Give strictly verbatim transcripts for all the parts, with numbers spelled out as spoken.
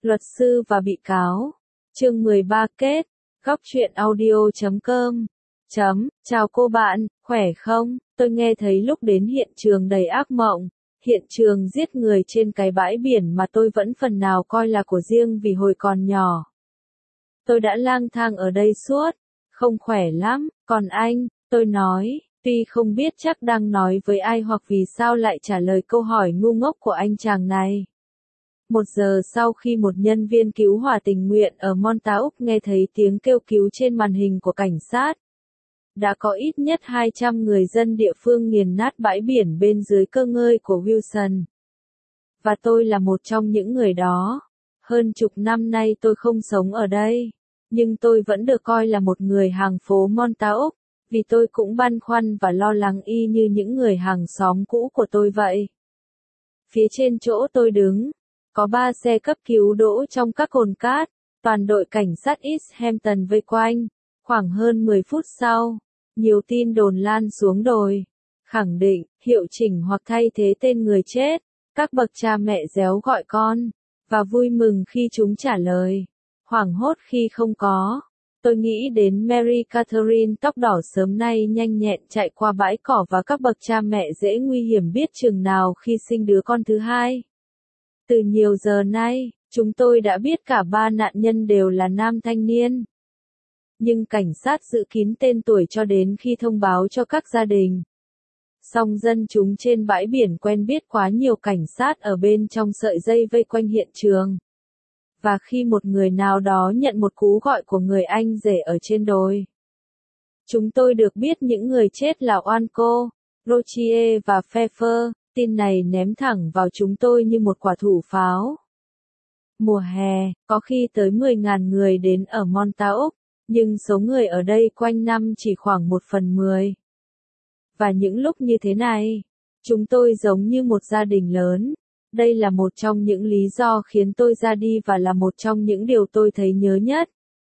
Luật sư và bị cáo. Chương mười ba kết. Góc truyện audio chấm com. Chấm, chào cô bạn, khỏe không? Tôi nghe thấy lúc đến hiện trường đầy ác mộng. Hiện trường giết người trên cái bãi biển mà tôi vẫn phần nào coi là của riêng vì hồi còn nhỏ. Tôi đã lang thang ở đây suốt, không khỏe lắm, còn anh, tôi nói, tuy không biết chắc đang nói với ai hoặc vì sao lại trả lời câu hỏi ngu ngốc của anh chàng này. Một giờ sau khi một nhân viên cứu hỏa tình nguyện ở Montauk nghe thấy tiếng kêu cứu trên màn hình của cảnh sát, đã có ít nhất hai trăm người dân địa phương nghiền nát bãi biển bên dưới cơ ngơi của Wilson. Và tôi là một trong những người đó. Hơn chục năm nay tôi không sống ở đây, nhưng tôi vẫn được coi là một người hàng phố Montauk, vì tôi cũng băn khoăn và lo lắng y như những người hàng xóm cũ của tôi vậy. Phía trên chỗ tôi đứng, có ba xe cấp cứu đỗ trong các cồn cát, toàn đội cảnh sát East Hampton vây quanh. Khoảng hơn mười phút sau, nhiều tin đồn lan xuống đồi, khẳng định, hiệu chỉnh hoặc thay thế tên người chết. Các bậc cha mẹ réo gọi con, và vui mừng khi chúng trả lời, hoảng hốt khi không có. Tôi nghĩ đến Mary Catherine tóc đỏ sớm nay nhanh nhẹn chạy qua bãi cỏ và các bậc cha mẹ dễ nguy hiểm biết chừng nào khi sinh đứa con thứ hai. Từ nhiều giờ nay, chúng tôi đã biết cả ba nạn nhân đều là nam thanh niên. Nhưng cảnh sát giữ kín tên tuổi cho đến khi thông báo cho các gia đình. Song dân chúng trên bãi biển quen biết quá nhiều cảnh sát ở bên trong sợi dây vây quanh hiện trường. Và khi một người nào đó nhận một cú gọi của người anh rể ở trên đồi, chúng tôi được biết những người chết là Oanco, Rochier và Pfeffer. Tin này ném thẳng vào chúng tôi như một quả thủ pháo. Mùa hè, có khi tới mười nghìn người đến ở Montauk, nhưng số người ở đây quanh năm chỉ khoảng một phần mười. Và những lúc như thế này, chúng tôi giống như một gia đình lớn. Đây là một trong những lý do khiến tôi ra đi và là một trong những điều tôi thấy nhớ nhất.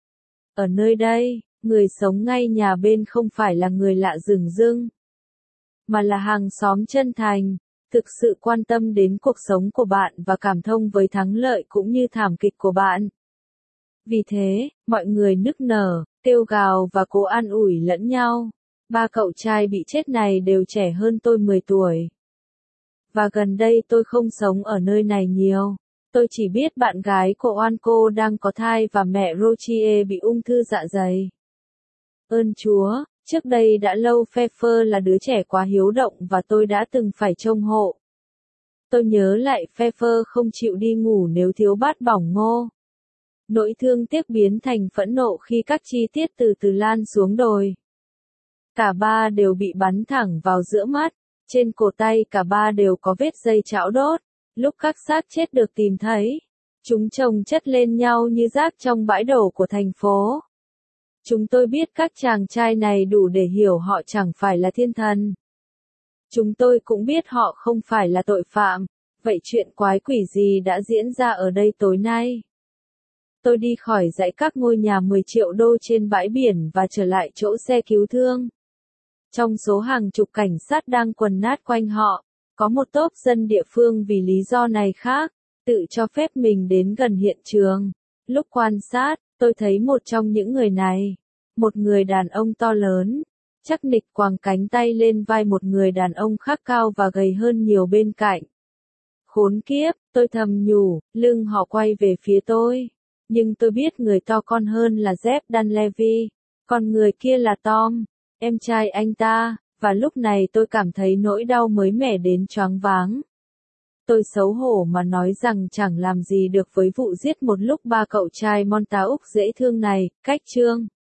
Ở nơi đây, người sống ngay nhà bên không phải là người lạ rừng rưng, mà là hàng xóm chân thành, thực sự quan tâm đến cuộc sống của bạn và cảm thông với thắng lợi cũng như thảm kịch của bạn. Vì thế, mọi người nức nở, kêu gào và cố an ủi lẫn nhau. Ba cậu trai bị chết này đều trẻ hơn tôi mười tuổi. Và gần đây tôi không sống ở nơi này nhiều. Tôi chỉ biết bạn gái của Oanco đang có thai và mẹ Rochier bị ung thư dạ dày. Ơn Chúa, trước đây đã lâu Pfeffer là đứa trẻ quá hiếu động và tôi đã từng phải trông hộ. Tôi nhớ lại Pfeffer không chịu đi ngủ nếu thiếu bát bỏng ngô. Nỗi thương tiếc biến thành phẫn nộ khi các chi tiết từ từ lan xuống đồi. Cả ba đều bị bắn thẳng vào giữa mắt, trên cổ tay cả ba đều có vết dây chảo đốt. Lúc các xác chết được tìm thấy, chúng chồng chất lên nhau như rác trong bãi đổ của thành phố. Chúng tôi biết các chàng trai này đủ để hiểu họ chẳng phải là thiên thần. Chúng tôi cũng biết họ không phải là tội phạm. Vậy chuyện quái quỷ gì đã diễn ra ở đây tối nay? Tôi đi khỏi dãy các ngôi nhà mười triệu đô trên bãi biển và trở lại chỗ xe cứu thương. Trong số hàng chục cảnh sát đang quần nát quanh họ, có một tốp dân địa phương vì lý do này khác, tự cho phép mình đến gần hiện trường. Lúc quan sát, tôi thấy một trong những người này, một người đàn ông to lớn, chắc nịch quàng cánh tay lên vai một người đàn ông khác cao và gầy hơn nhiều bên cạnh. Khốn kiếp, tôi thầm nhủ, lưng họ quay về phía tôi. Nhưng tôi biết người to con hơn là Jeff Dunleavy, còn người kia là Tom, em trai anh ta, và lúc này tôi cảm thấy nỗi đau mới mẻ đến choáng váng. Tôi xấu hổ mà nói rằng chẳng làm gì được với vụ giết một lúc ba cậu trai Montauk dễ thương này. Cách chương